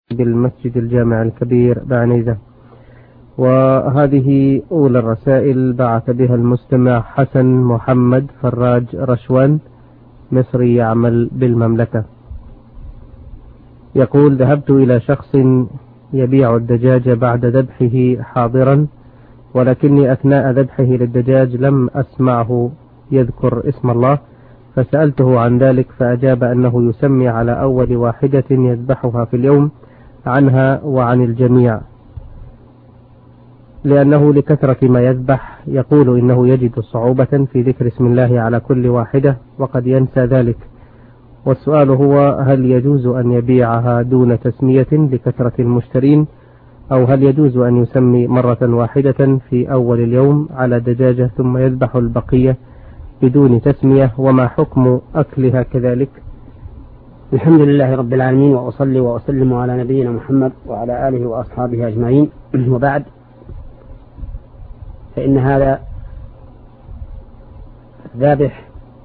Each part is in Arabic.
بالمسجد الجامع الكبير بعنيزة. وهذه أولى الرسائل بعث بها المستمع حسن محمد فراج رشوان، مصري يعمل بالمملكة. يقول: ذهبت إلى شخص يبيع الدجاج بعد ذبحه حاضرا، ولكني أثناء ذبحه للدجاج لم أسمعه يذكر اسم الله، فسألته عن ذلك فأجاب أنه يسمي على أول واحدة يذبحها في اليوم عنها وعن الجميع، لأنه لكثرة ما يذبح يقول إنه يجد صعوبة في ذكر اسم الله على كل واحدة وقد ينسى ذلك. والسؤال هو: هل يجوز أن يبيعها دون تسمية لكثرة المشترين، أو هل يجوز أن يسمي مرة واحدة في أول اليوم على دجاجة ثم يذبح البقية بدون تسمية، وما حكم أكلها كذلك؟ الحمد لله رب العالمين، وأصلي وأسلم على نبينا محمد وعلى آله وأصحابه أجمعين، وبعد، فإن هذا ذابح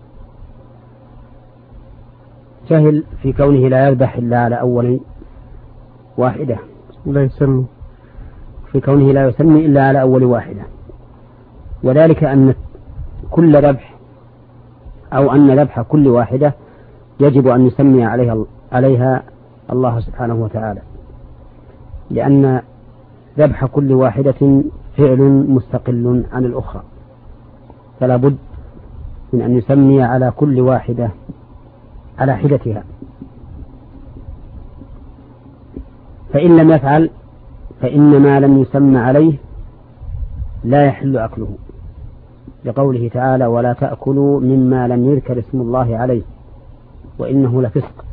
جهل في كونه لا يذبح إلا على أول واحدة، لا يسمي في كونه لا يسمي إلا على أول واحدة، وذلك أن كل ذبح أو أن ذبح كل واحدة يجب أن يسمي عليها الله سبحانه وتعالى، لأن ذبح كل واحدة فعل مستقل عن الأخرى، فلا بد من أن يسمي على كل واحدة على حدتها. فإن لم يفعل فإن ما لم يسمى عليه لا يحل أكله، لقوله تعالى: ولا تأكلوا مما لم يذكر اسم الله عليه وإنه لفسق.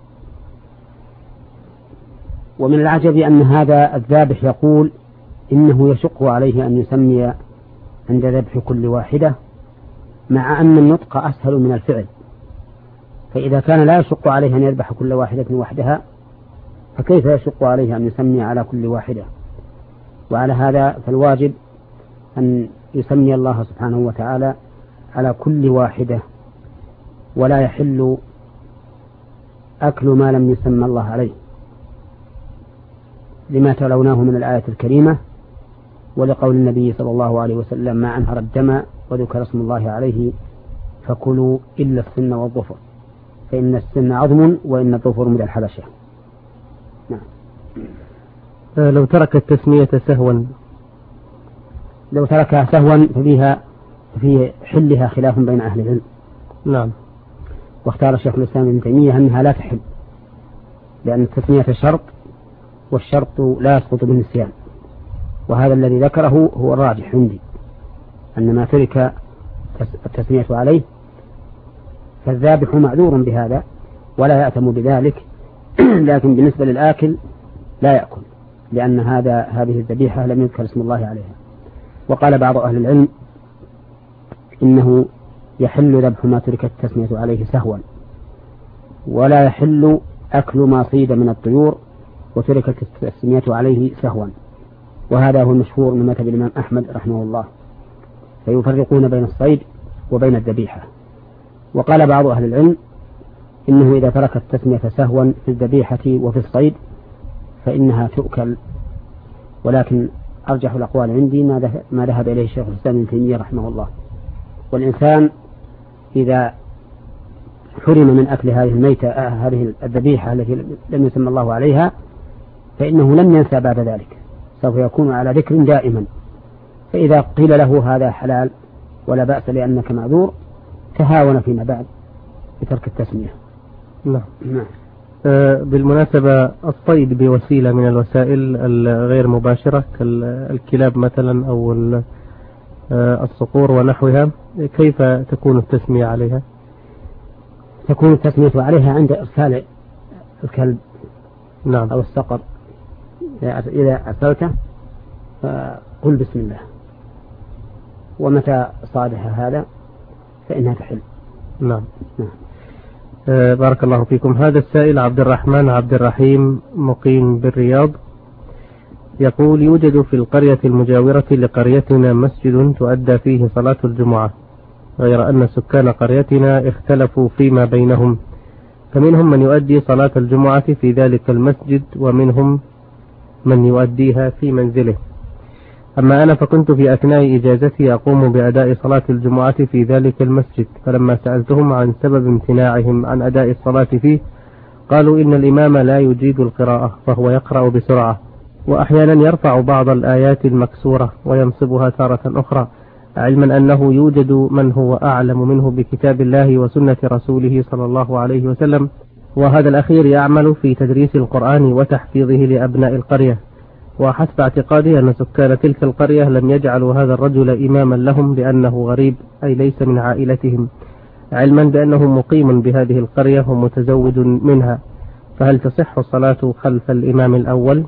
ومن العجب أن هذا الذابح يقول إنه يشق عليه أن يسمي عند ذبح كل واحدة، مع أن النطق أسهل من الفعل، فإذا كان لا يشق عليه أن يذبح كل واحدة وحدها فكيف يشق عليه أن يسمي على كل واحدة؟ وعلى هذا فالواجب أن يسمي الله سبحانه وتعالى على كل واحدة، ولا يحل أكل ما لم يسمى الله عليه، لما تلوناه من الآية الكريمة، ولقول النبي صلى الله عليه وسلم: ما أنهر الدم وذكر اسم الله عليه فكلوا إلا السن والظفر، فإن السن عظم وإن الظفر من الحبشة. نعم. لو ترك التسمية سهوا، لو تركها سهوا ففي حلها خلاف بين أهل العلم. نعم. واختار الشيخ الإسلام ابن تيمية أنها لا تحل، لأن التسمية شرط، والشرط لا يسقط بالنسيان، وهذا الذي ذكره هو الراجح عندي، أن ما ترك التسمية عليه فالذابح معذور بهذا ولا يأتم بذلك، لكن بالنسبة للآكل لا يأكل، لأن هذه الذبيحة لم يذكر اسم الله عليها. وقال بعض أهل العلم إنه يحل ذبح ما ترك التسمية عليه سهوا، ولا يحل أكل ما صيد من الطيور وتركت التسمية عليه سهوا، وهذا هو المشهور من مذهب الإمام أحمد رحمه الله، فيفرقون بين الصيد وبين الذبيحة. وقال بعض أهل العلم إنه إذا ترك التسمية سهوا في الذبيحة وفي الصيد فإنها تؤكل، ولكن أرجح الأقوال عندي ما ذهب إليه الشيخ الإسلام ابن تيمية رحمه الله. والإنسان إذا حرم من أكل هذه الميتة، هذه الذبيحة التي لم يسمى الله عليها، فإنه لم ينسى بعد ذلك، سوف يكون على ذكر دائما. فإذا قيل له هذا حلال ولا بأس لأنك معذور، تهاون فيما بعد بترك التسمية. نعم. بالمناسبة، الصيد بوسيلة من الوسائل الغير مباشرة كالكلاب مثلا أو الصقور ونحوها، كيف تكون التسمية عليها؟ تكون التسمية عليها عند إرسال الكلب. نعم. أو الصقر، إذا أرسلته فقل بسم الله، ومتى صادها هذا فإنها تحل. نعم. بارك الله فيكم. هذا السائل عبد الرحمن عبد الرحيم مقيم بالرياض، يقول: يوجد في القرية المجاورة لقريتنا مسجد تؤدى فيه صلاة الجمعة، غير أن سكان قريتنا اختلفوا فيما بينهم، فمنهم من يؤدي صلاة الجمعة في ذلك المسجد ومنهم من يؤديها في منزله. أما أنا فكنت في أثناء إجازتي أقوم بأداء صلاة الجمعة في ذلك المسجد، فلما سألتهم عن سبب امتناعهم عن أداء الصلاة فيه قالوا إن الإمام لا يجيد القراءة فهو يقرأ بسرعة، وأحيانا يرفع بعض الآيات المكسورة وينصبها تارة أخرى، علما أنه يوجد من هو أعلم منه بكتاب الله وسنة رسوله صلى الله عليه وسلم، وهذا الأخير يعمل في تدريس القرآن وتحفيظه لأبناء القرية، وحسب اعتقادي أن سكان تلك القرية لم يجعلوا هذا الرجل إماما لهم لأنه غريب أي ليس من عائلتهم، علما بأنه مقيم بهذه القرية ومتزوج منها، فهل تصح الصلاة خلف الإمام الأول؟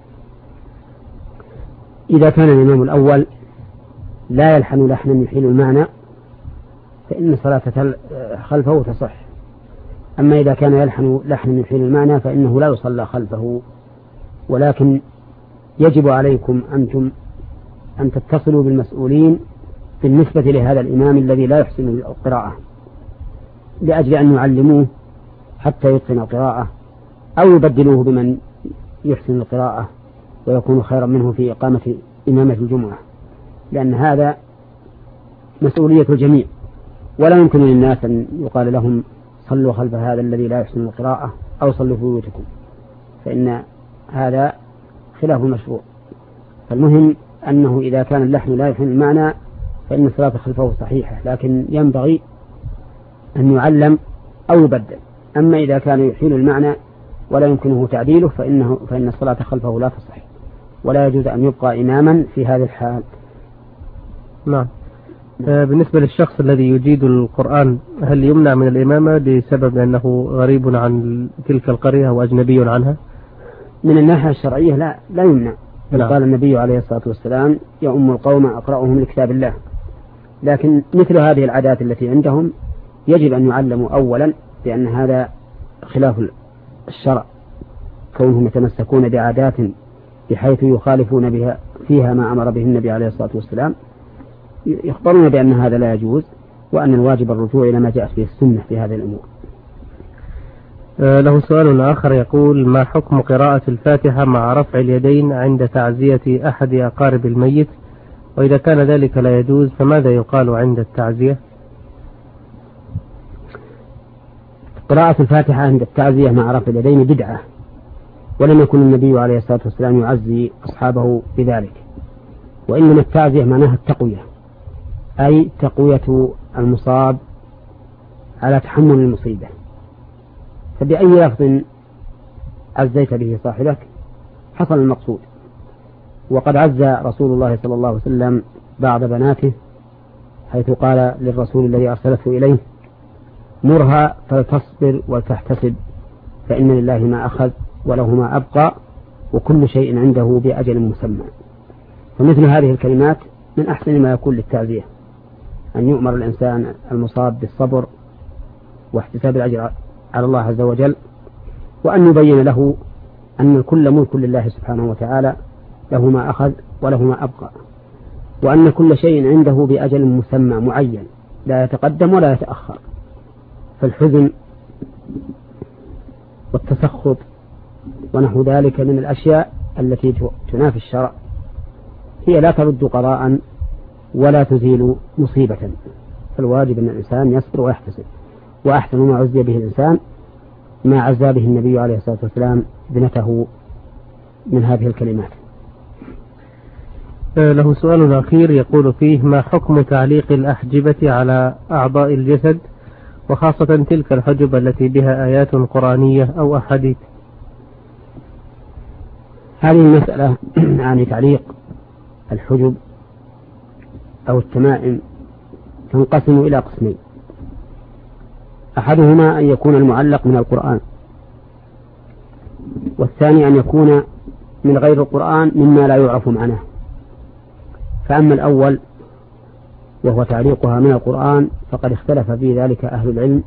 إذا كان الإمام الأول لا يلحن لحنا يحيل المعنى فإن صلاة خلفه تصح. أما إذا كان يلحن لحنا يحيل المعنى فإنه لا يصلى خلفه، ولكن يجب عليكم أنتم أن تتصلوا بالمسؤولين بالنسبة لهذا الإمام الذي لا يحسن القراءة، لأجل أن يعلموه حتى يتقن القراءة، أو يبدلوه بمن يحسن القراءة ويكون خيرا منه في إقامة إمامة الجمعة، لأن هذا مسؤولية الجميع، ولا يمكن للناس أن يقال لهم صلوا خلف هذا الذي لا يحسن القراءة أو صلوا في بيوتكم، فإن هذا خلاف المشروع. فالمهم أنه إذا كان اللحن لا يحسن المعنى فإن الصلاة خلفه صحيحة، لكن ينبغي أن يعلم أو يبدل. أما إذا كان يحيل المعنى ولا يمكنه تعديله فإن الصلاة خلفه لا تصح، ولا يجوز أن يبقى إماما في هذه الحال. نعم. بالنسبة للشخص الذي يجيد القرآن هل يمنع من الإمامة بسبب أنه غريب عن تلك القرية وأجنبي عنها؟ من الناحية الشرعية لا يمنع. قال النبي عليه الصلاة والسلام يؤم القوم أقرأهم لكتاب الله، لكن مثل هذه العادات التي عندهم يجب أن يعلموا أولا، لأن هذا خلاف الشرع، كونهم يتمسكون بعادات بحيث يخالفون بها فيها ما أمر به النبي عليه الصلاة والسلام، يخبرون بأن هذا لا يجوز، وأن الواجب الرجوع إلى ما جاءت به السنة في هذه الأمور. له سؤال آخر يقول: ما حكم قراءة الفاتحة مع رفع اليدين عند تعزية أحد أقارب الميت؟ وإذا كان ذلك لا يجوز فماذا يقال عند التعزية؟ قراءة الفاتحة عند التعزية مع رفع اليدين بدعة، ولم يكن النبي عليه الصلاة والسلام يعزي أصحابه بذلك، وإنما التعزية معناها التقوية، أي تقوية المصاب على تحمل المصيبة، فبأي لفظ عزيت به صاحبك حصل المقصود. وقد عزى رسول الله صلى الله عليه وسلم بعض بناته، حيث قال للرسول الذي أرسلته إليه: مرها فلتصبر ولتحتسب، فإن لله ما أخذ وله ما أبقى وكل شيء عنده بأجل مسمى. فمثل هذه الكلمات من أحسن ما يكون للتعزية، أن يؤمر الإنسان المصاب بالصبر واحتساب الأجر على الله عز وجل، وأن يبين له أن الكل ملك لله سبحانه وتعالى، له ما أخذ وله ما أبقى، وأن كل شيء عنده بأجل مسمى معين لا يتقدم ولا يتأخر. فالحزن والتسخط ونحو ذلك من الأشياء التي تنافي الشرع هي لا ترد قضاء ولا تزيل مصيبة، فالواجب أن الإنسان يصبر ويحتسب. وأحسن ما عزي به الإنسان ما عزى به النبي عليه الصلاة والسلام ابنته من هذه الكلمات. له سؤال أخير يقول فيه: ما حكم تعليق الأحجبة على أعضاء الجسد، وخاصة تلك الحجب التي بها آيات قرآنية أو أحاديث؟ هذه المسألة عن تعليق الحجب أو التمائم تنقسم إلى قسمين: أحدهما أن يكون المعلق من القرآن، والثاني أن يكون من غير القرآن مما لا يعرف معناه. فأما الأول وهو تعليقها من القرآن فقد اختلف في ذلك أهل العلم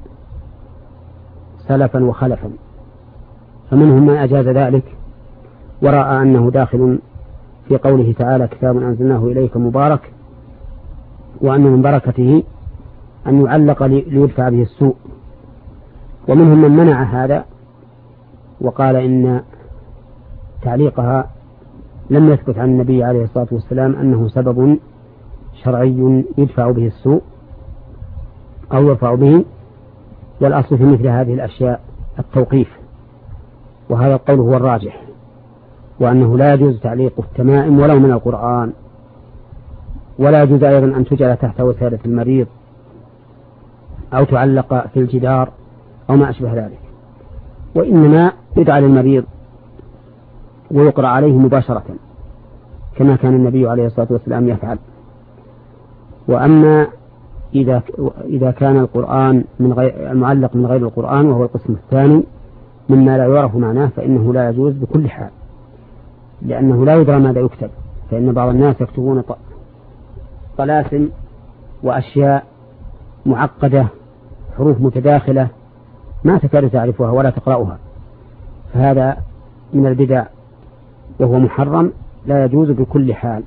سلفا وخلفا، فمنهم من أجاز ذلك ورأى أنه داخل في قوله تعالى: كتاب أنزلناه إليك مبارك، وأن من بركته أن يعلق ليدفع به السوء. ومنهم من منع هذا وقال إن تعليقها لم يثبت عن النبي عليه الصلاة والسلام أنه سبب شرعي يدفع به السوء أو يرفع به، والأصل في مثل هذه الأشياء التوقيف، وهذا القول هو الراجح، وأنه لا يجوز تعليق التمائم ولو من القرآن، ولا يجوز أيضا أن تجعل تحت وسادة المريض أو تعلق في الجدار أو ما أشبه ذلك، وإنما يدعى للمريض ويقرأ عليه مباشرة كما كان النبي عليه الصلاة والسلام يفعل. وأما إذا كان القرآن المعلق من غير القرآن وهو القسم الثاني مما لا يعرف معناه فإنه لا يجوز بكل حال، لأنه لا يدرى ماذا يكتب، فإن بعض الناس يكتبون طلاسم وأشياء معقدة، حروف متداخلة ما تكاد تعرفها ولا تقرأها، فهذا من البدع وهو محرم لا يجوز بكل حال.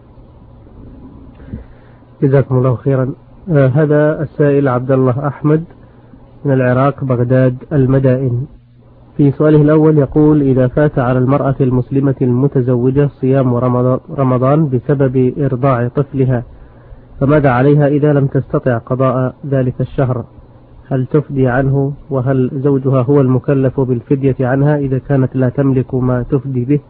جزاكم الله خيرا. هذا السائل عبد الله أحمد من العراق بغداد المدائن، في سؤاله الأول يقول: إذا فات على المرأة المسلمة المتزوجة صيام رمضان بسبب إرضاع طفلها فماذا عليها إذا لم تستطع قضاء ذلك الشهر؟ هل تفدي عنه؟ وهل زوجها هو المكلف بالفدية عنها إذا كانت لا تملك ما تفدي به؟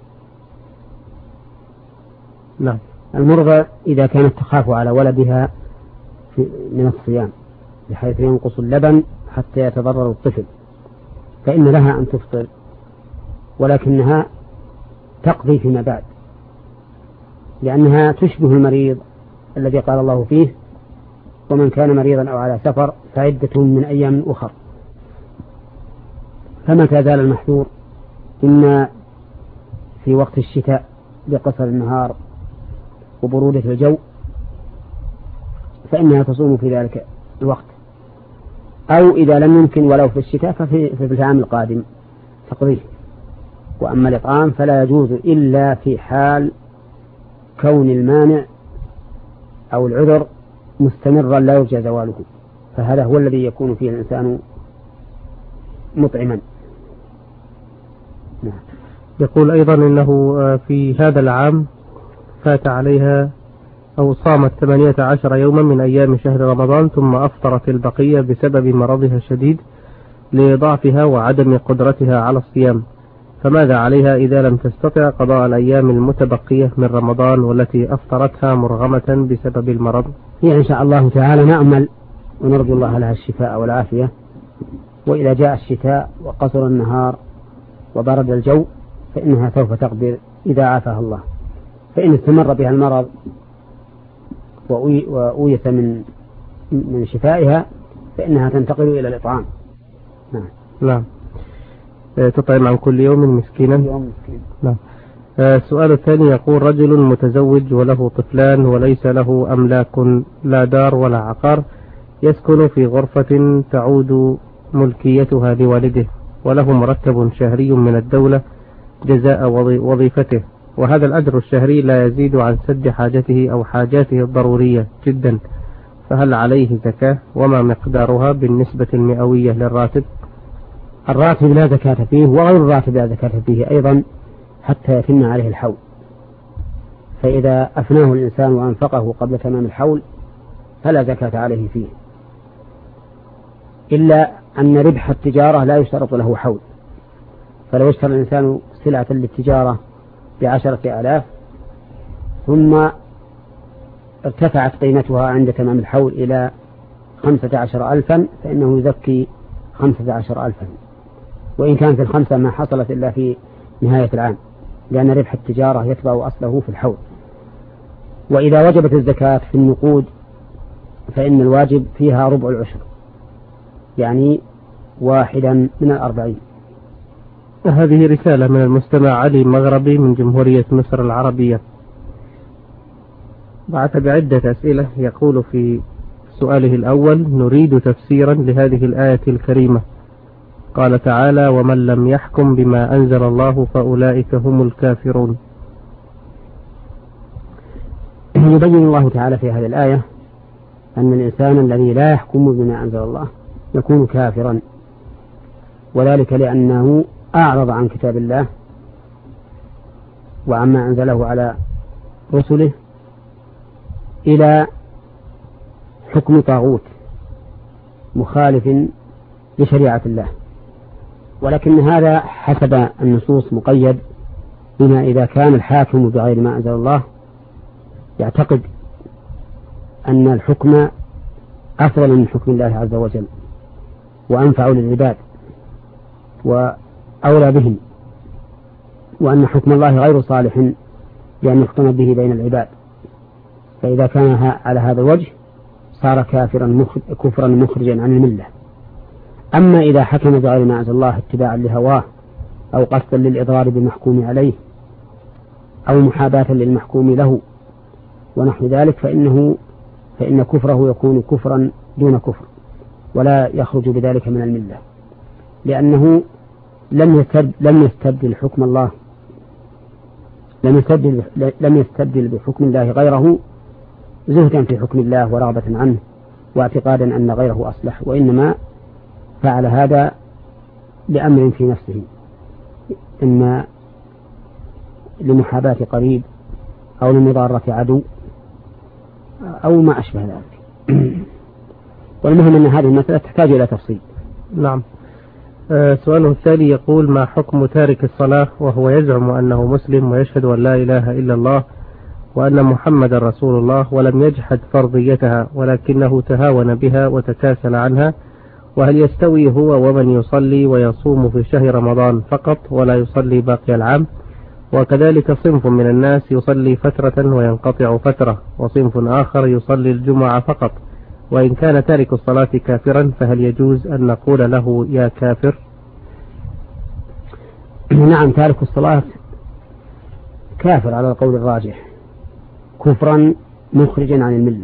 نعم. المرضى إذا كانت تخاف على ولدها من الصيام بحيث ينقص اللبن حتى يتضرر الطفل فإن لها أن تفطر، ولكنها تقضي فيما بعد، لأنها تشبه المريض الذي قال الله فيه: ومن كان مريضا أو على سفر فعدة من أيام أخر. فمتى زال المحذور إما في وقت الشتاء بقصر النهار وبرودة الجو فإنها تصوم في ذلك الوقت، أو إذا لم يمكن ولو في الشتاء ففي العام القادم تقضيه. وأما الإطعام فلا يجوز إلا في حال كون المانع أو العذر مستمرا لا يرجى زواله، فهذا هو الذي يكون فيه الإنسان مطعما. نعم. يقول أيضا إنه في هذا العام فات عليها أو صامت 18 يوما من أيام شهر رمضان ثم أفطرت البقية بسبب مرضها الشديد لضعفها وعدم قدرتها على الصيام، فماذا عليها إذا لم تستطع قضاء الأيام المتبقية من رمضان والتي أفطرتها مرغمة بسبب المرض؟ هي إن شاء الله تعالى نأمل ونرجو الله لها الشفاء والعافية، وإذا جاء الشتاء وقصر النهار وبرد الجو فإنها سوف تقدر إذا عافاها الله. فإن استمر بها المرض وأويس من شفائها فإنها تنتقل إلى الإطعام. نعم. نعم. تطعم عن كل يوم مسكينا. نعم. السؤال الثاني يقول: رجل متزوج وله طفلان وليس له أملاك لا دار ولا عقار، يسكن في غرفة تعود ملكيتها لوالده، وله مرتب شهري من الدولة جزاء وظيفته، وهذا الأجر الشهري لا يزيد عن سد حاجته أو حاجاته الضرورية جدا، فهل عليه زكاة؟ وما مقدارها بالنسبة المئوية للراتب؟ الراتب لا زكاة فيه، وغير الراتب لا زكاة فيه أيضا حتى يتم عليه الحول، فإذا أفناه الإنسان وأنفقه قبل تمام الحول فلا زكاة عليه فيه، إلا أن ربح التجارة لا يشترط له حول. فلو اشترى الإنسان سلعة للتجارة ب10,000 ثم ارتفعت قيمتها عند تمام الحول إلى 15,000 فإنه يزكي 15,000، وإن كان في الخمسة ما حصلت إلا في نهاية العام، لأن ربح التجارة يتبع أصله في الحول. وإذا وجبت الزكاة في النقود فإن الواجب فيها ربع العشر، يعني 1/40. هذه رسالة من المستمع علي مغربي من جمهورية مصر العربية، بعث بعدة أسئلة. يقول في سؤاله الأول: نريد تفسيرا لهذه الآية الكريمة، قال تعالى: ومن لم يحكم بما أنزل الله فأولئك هم الكافرون. يبين الله تعالى في هذه الآية أن الإنسان الذي لا يحكم بما أنزل الله يكون كافرا، وذلك لأنه أعرض عن كتاب الله وعما أنزله على رسله إلى حكم طاغوت مخالف لشريعة الله. ولكن هذا حسب النصوص مقيد بما إذا كان الحاكم بغير ما أنزل الله يعتقد أن الحكم أفضل من حكم الله عز وجل وأنفع للعباد وأولى بهم، وأن حكم الله غير صالح لأن يحكم به بين العباد، فإذا كان على هذا الوجه صار كفرا مخرجا عن الملة. أما إذا حكم بغير ما أنزل الله اتباعا لهواه أو قصدا للإضرار بالمحكوم عليه أو محاباة للمحكوم له ونحو ذلك فإن كفره يكون كفرا دون كفر ولا يخرج بذلك من الملة، لأنه لم يستبدل حكم الله، لم يستبدل بحكم الله غيره زهدا في حكم الله ورغبة عنه واعتقادا أن غيره أصلح، وإنما فعل هذا لأمر في نفسه، إما لمحاباة قريب أو لمضارة عدو أو ما أشبه ذلك. والمهم أن هذه المسألة تحتاج إلى تفصيل. نعم. سؤاله الثاني يقول: ما حكم تارك الصلاة وهو يزعم أنه مسلم ويشهد أن لا إله إلا الله وأن محمد رسول الله ولم يجحد فرضيتها ولكنه تهاون بها وتكاسل عنها، وهل يستوي هو ومن يصلي ويصوم في شهر رمضان فقط ولا يصلي باقي العام؟ وكذلك صنف من الناس يصلي فترة وينقطع فترة، وصنف آخر يصلي الجمعة فقط، وإن كان تارك الصلاة كافرا فهل يجوز أن نقول له يا كافر؟ نعم، تارك الصلاة كافر على القول الراجح، كفرا مخرجا عن الملة،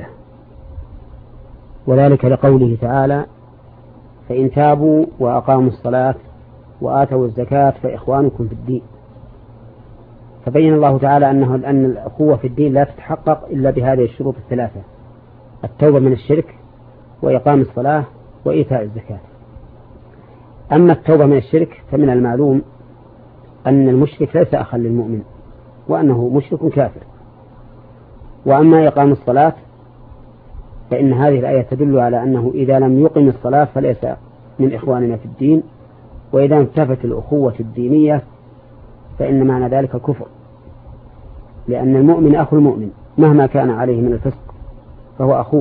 وذلك لقوله تعالى: فإن تابوا وأقاموا الصلاة وآتوا الزكاة فإخوانكم في الدين. فبين الله تعالى أن الأخوة في الدين لا تتحقق إلا بهذه الشروط الثلاثة: التوبة من الشرك وإقام الصلاة وإيتاء الزكاة. أما التوبة من الشرك فمن المعلوم أن المشرك ليس أخا للمؤمن وأنه مشرك كافر. وأما إقام الصلاة فإن هذه الآية تدل على أنه إذا لم يقم الصلاة فليس من إخواننا في الدين، وإذا انتفت الأخوة الدينية فإن معنى ذلك كفر، لأن المؤمن أخو المؤمن مهما كان عليه من الفسق فهو أخوه.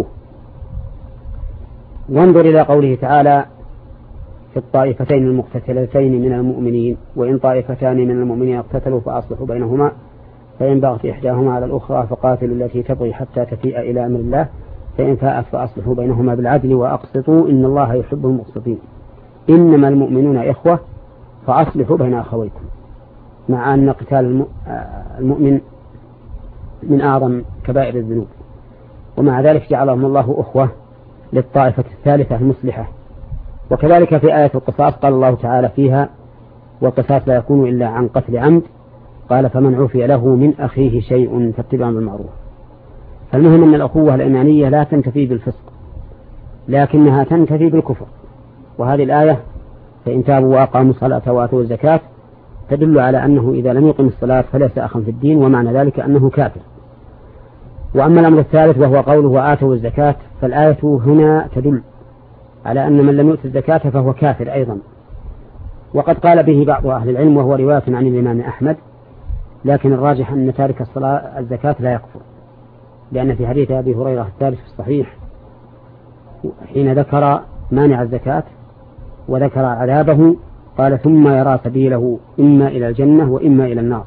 وانظر إلى قوله تعالى في الطائفتين المقتتلتين من المؤمنين: وإن طائفتان من المؤمنين اقتتلوا فأصلحوا بينهما فإن بغت إحداهما على الأخرى فقاتلوا التي تبغي حتى تفيء إلى أمر الله فإن فاءت فأصلحوا بينهما بالعدل وأقسطوا إن الله يحب المقسطين. إنما المؤمنون إخوة فأصلحوا بين أخويكم، مع أن قتال المؤمن من أعظم كبائر الذنوب، ومع ذلك جعلهم الله أخوة للطائفة الثالثة المصلحة. وكذلك في آية القصاص قال الله تعالى فيها: والقصاص لا يكون إلا عن قتل عمد، قال فمن عفي له من أخيه شيء فاتباع بالمعروف. فالمهم أن الأخوة الإيمانية لا تنتفي بالفسق لكنها تنتفي بالكفر. وهذه الآية فإن تابوا وأقاموا الصلاة وآتوا الزكاة تدل على أنه إذا لم يقم الصلاة فليس أخا في الدين، ومعنى ذلك أنه كافر. وأما الأمر الثالث وهو قوله وآتوا الزكاة، فالآية هنا تدل على أن من لم يؤت الزكاة فهو كافر أيضا، وقد قال به بعض أهل العلم وهو رواية عن الإمام أحمد، لكن الراجح أن تارك الزكاة لا يكفر، لأن في حديث أبي هريرة الثالث في الصحيح حين ذكر مانع الزكاة وذكر عذابه قال: ثم يرى سبيله إما إلى الجنة وإما إلى النار.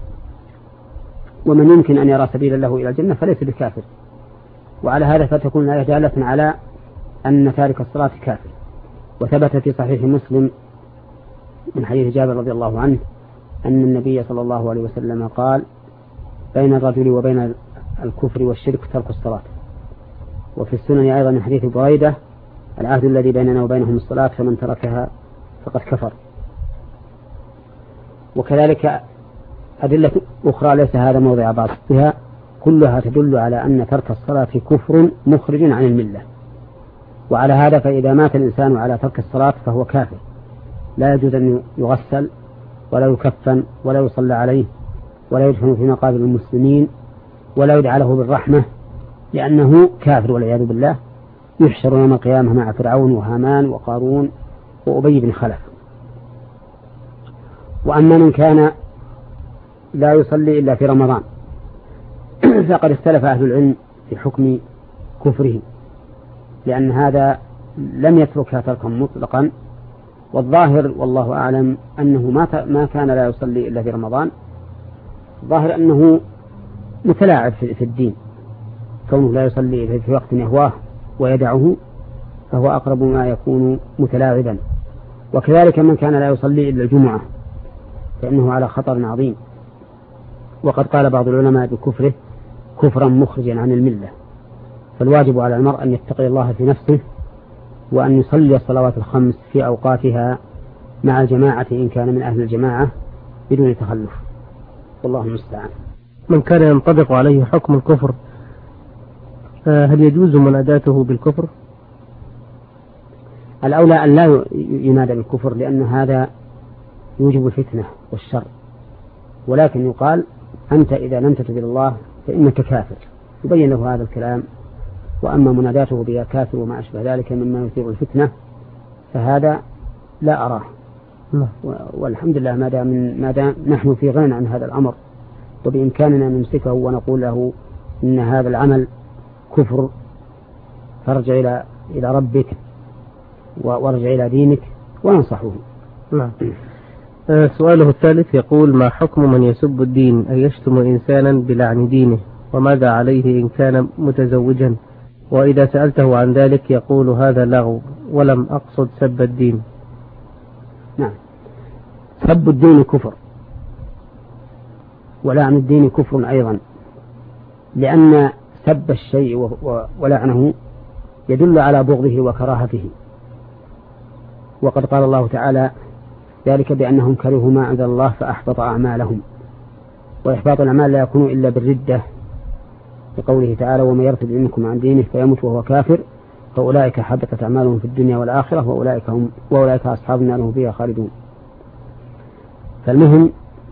ومن يمكن أن يرى سبيلا له إلى الجنة فليس بكافر. وعلى هذا فتكون الآية دالة على أن تارك الصلاة كافر. وثبت في صحيح مسلم من حديث جابر رضي الله عنه أن النبي صلى الله عليه وسلم قال: بين الرجل وبين الكفر والشرك ترك الصلاة. وفي السنن أيضا من حديث بريدة: العهد الذي بيننا وبينهم الصلاة فمن تركها فقد كفر. وكذلك أدلة أخرى ليس هذا موضع بحثها كلها تدل على أن ترك الصلاة كفر مخرج عن الملة. وعلى هذا فإذا مات الإنسان على ترك الصلاة فهو كافر، لا يجوز أن يغسل ولا يكفن ولا يصلى عليه ولا يدفن في مقابر المسلمين ولا يدعى له بالرحمة، لأنه كافر والعياذ بالله، يحشر يوم القيامة مع فرعون وهامان وقارون وأبي بن خلف. وأما من كان لا يصلي إلا في رمضان فقد اختلف أهل العلم في حكم كفره، لأن هذا لم يتركها تركا مطلقا، والظاهر والله أعلم أنه ما كان لا يصلي إلا في رمضان، الظاهر أنه متلاعب في الدين، كونه لا يصلي في وقت يهواه ويدعه فهو أقرب ما يكون متلاعبا. وكذلك من كان لا يصلي إلا الجمعة فإنه على خطر عظيم، وقد قال بعض العلماء بكفره كفرا مخرجا عن الملة. فالواجب على المرء أن يتقي الله في نفسه وأن يصلي الصلوات الخمس في أوقاتها مع الجماعة إن كان من أهل الجماعة بدون تخلف، والله المستعان. من كان ينطبق عليه حكم الكفر هل يجوز مناداته بالكفر؟ الأولى أن لا ينادى بالكفر، لأن هذا يوجب الفتنة والشر، ولكن يقال أنت إذا لم تتب إلى الله فإنك كافر، يبين له هذا الكلام. وأما مناداته بيا كافر وما أشبه ذلك مما يثير الفتنة فهذا لا أراه. والحمد لله ما دام نحن في غنى عن هذا الأمر وبإمكاننا نمسكه ونقول له إن هذا العمل كفر، فارجع إلى ربك وارجع إلى دينك وننصحه. نعم. سؤاله الثالث يقول: ما حكم من يسب الدين أي يشتم إنسانا بلعن دينه، وماذا عليه إن كان متزوجا؟ وإذا سألته عن ذلك يقول هذا لغو ولم أقصد سب الدين. نعم، سب الدين كفر ولعن الدين كفر أيضا، لأن سب الشيء ولعنه يدل على بغضه وكراهته، وقد قال الله تعالى ذلك بأنهم كرهوا ما أنزل الله فأحبط أعمالهم، وإحباط الأعمال لا يكون إلا بالردة، لقوله تعالى وما يرتد منكم عن دينه فيموت وهو كافر فأولئك حبطت أعمالهم في الدنيا والآخرة وأولئك أصحاب النار هم فيها خالدون. فالمهم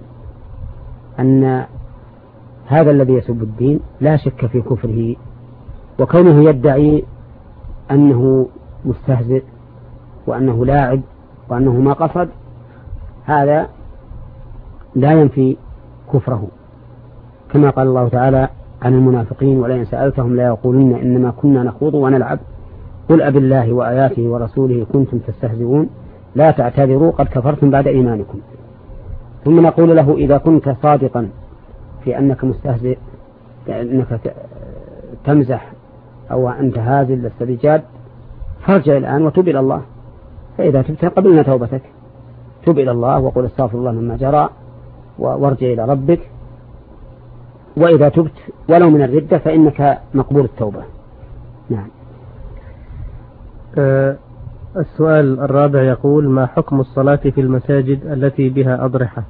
أن هذا الذي يسب الدين لا شك في كفره، وكونه يدعي أنه مستهزئ وأنه لاعب وأنه ما قصد هذا لا ينفي كفره، كما قال الله تعالى عن المنافقين ولئن سألتهم لا يقولن إنما كنا نخوض ونلعب قل أب الله وآياته ورسوله كنتم تستهزئون لا تعتذروا قد كفرتم بعد إيمانكم. ثم نقول له إذا كنت صادقا في أنك مستهزئ أنك تمزح أو أنت هازل لست بجاد فارجع الآن وتب إلى الله، فإذا تبت قبلنا توبتك، تب إلى الله وقل استغفر الله مما جرى وارجع إلى ربك، وإذا تبت ولو من الردة فإنك مقبول التوبة. نعم. السؤال الرابع يقول: ما حكم الصلاة في المساجد التي بها أضرحة؟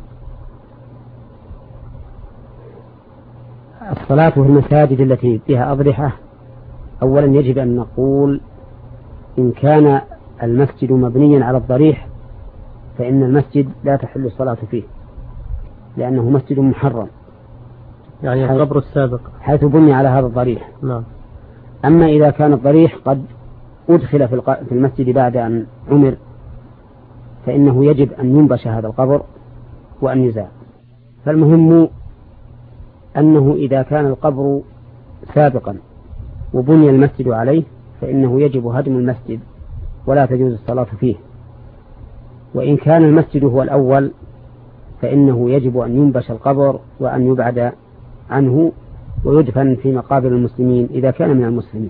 الصلاة في المساجد التي بها أضرحة أولا يجب أن نقول إن كان المسجد مبنيا على الضريح فإن المسجد لا تحل الصلاة فيه لأنه مسجد محرم، يعني القبر السابق حيث بني على هذا الضريح. نعم. أما إذا كان الضريح قد أدخل في المسجد بعد أن عمر فإنه يجب أن ينبش هذا القبر وأن يزال. فالمهم أنه إذا كان القبر سابقا وبني المسجد عليه فإنه يجب هدم المسجد ولا تجوز الصلاة فيه، وإن كان المسجد هو الأول فإنه يجب أن ينبش القبر وأن يبعد عنه ويدفن في مقابر المسلمين إذا كان من المسلمين.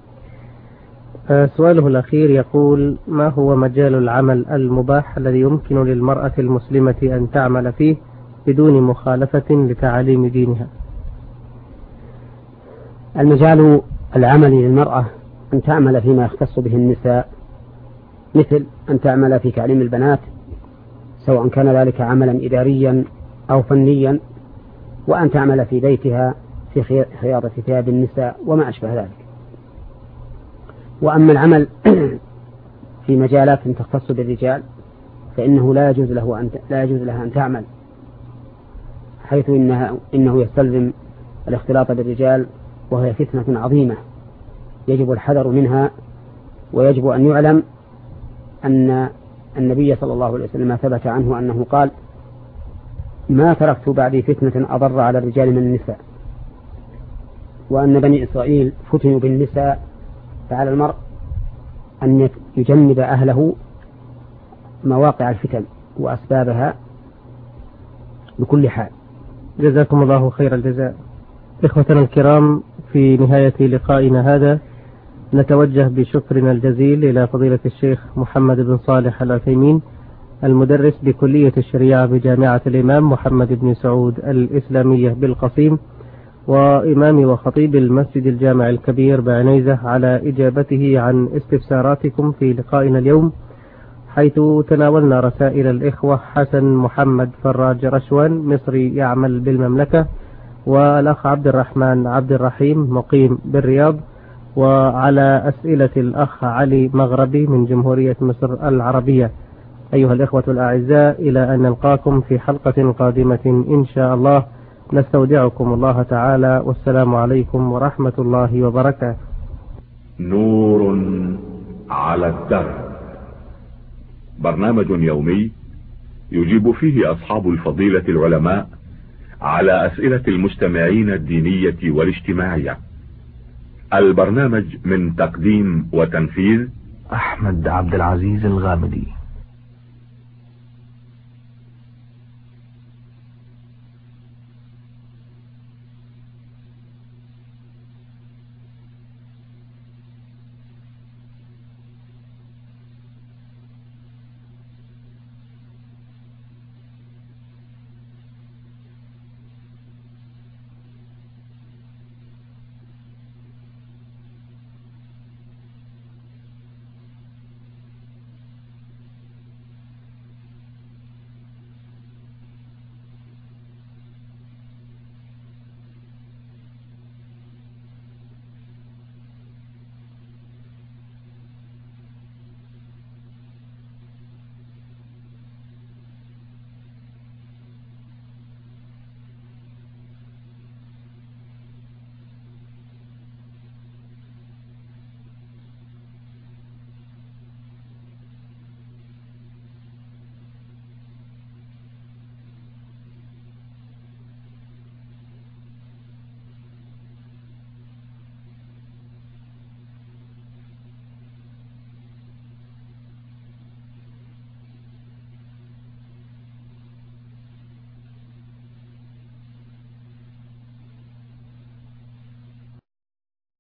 سؤاله الأخير يقول: ما هو مجال العمل المباح الذي يمكن للمرأة المسلمة أن تعمل فيه بدون مخالفة لتعاليم دينها؟ المجال العمل للمرأة أن تعمل فيما يختص به النساء، مثل أن تعمل في تعليم البنات سواء كان ذلك عملا إداريا أو فنيا، وأن تعمل في بيتها في خياطة ثياب النساء وما أشبه ذلك. وأما العمل في مجالات تختص بالرجال فإنه لا يجوز لها أن تعمل، حيث إنه يستلزم الاختلاط بالرجال، وهي فتنة عظيمة يجب الحذر منها. ويجب أن يعلم أن النبي صلى الله عليه وسلم ثبت عنه أنه قال: ما تركت بعدي فتنة أضر على الرجال من النساء. وأن بني إسرائيل فتنوا بالنساء، فعلى المرء أن يجنب أهله مواقع الفتن وأسبابها بكل حال. جزاكم الله خير الجزاء. إخوتنا الكرام، في نهاية لقائنا هذا نتوجه بشكرنا الجزيل إلى فضيلة الشيخ محمد بن صالح العثيمين، المدرس بكلية الشريعة بجامعة الإمام محمد بن سعود الإسلامية بالقصيم، وإمام وخطيب المسجد الجامع الكبير بعنيزة، على إجابته عن استفساراتكم في لقائنا اليوم، حيث تناولنا رسائل الإخوة حسن محمد فراج رشوان مصري يعمل بالمملكة، والأخ عبد الرحمن عبد الرحيم مقيم بالرياض، وعلى أسئلة الأخ علي مغربي من جمهورية مصر العربية. أيها الإخوة الأعزاء، إلى أن نلقاكم في حلقة قادمة إن شاء الله، نستودعكم الله تعالى، والسلام عليكم ورحمة الله وبركاته. نور على الدرب، برنامج يومي يجيب فيه أصحاب الفضيلة العلماء على أسئلة المستمعين الدينية والاجتماعية. البرنامج من تقديم وتنفيذ أحمد عبد العزيز الغامدي.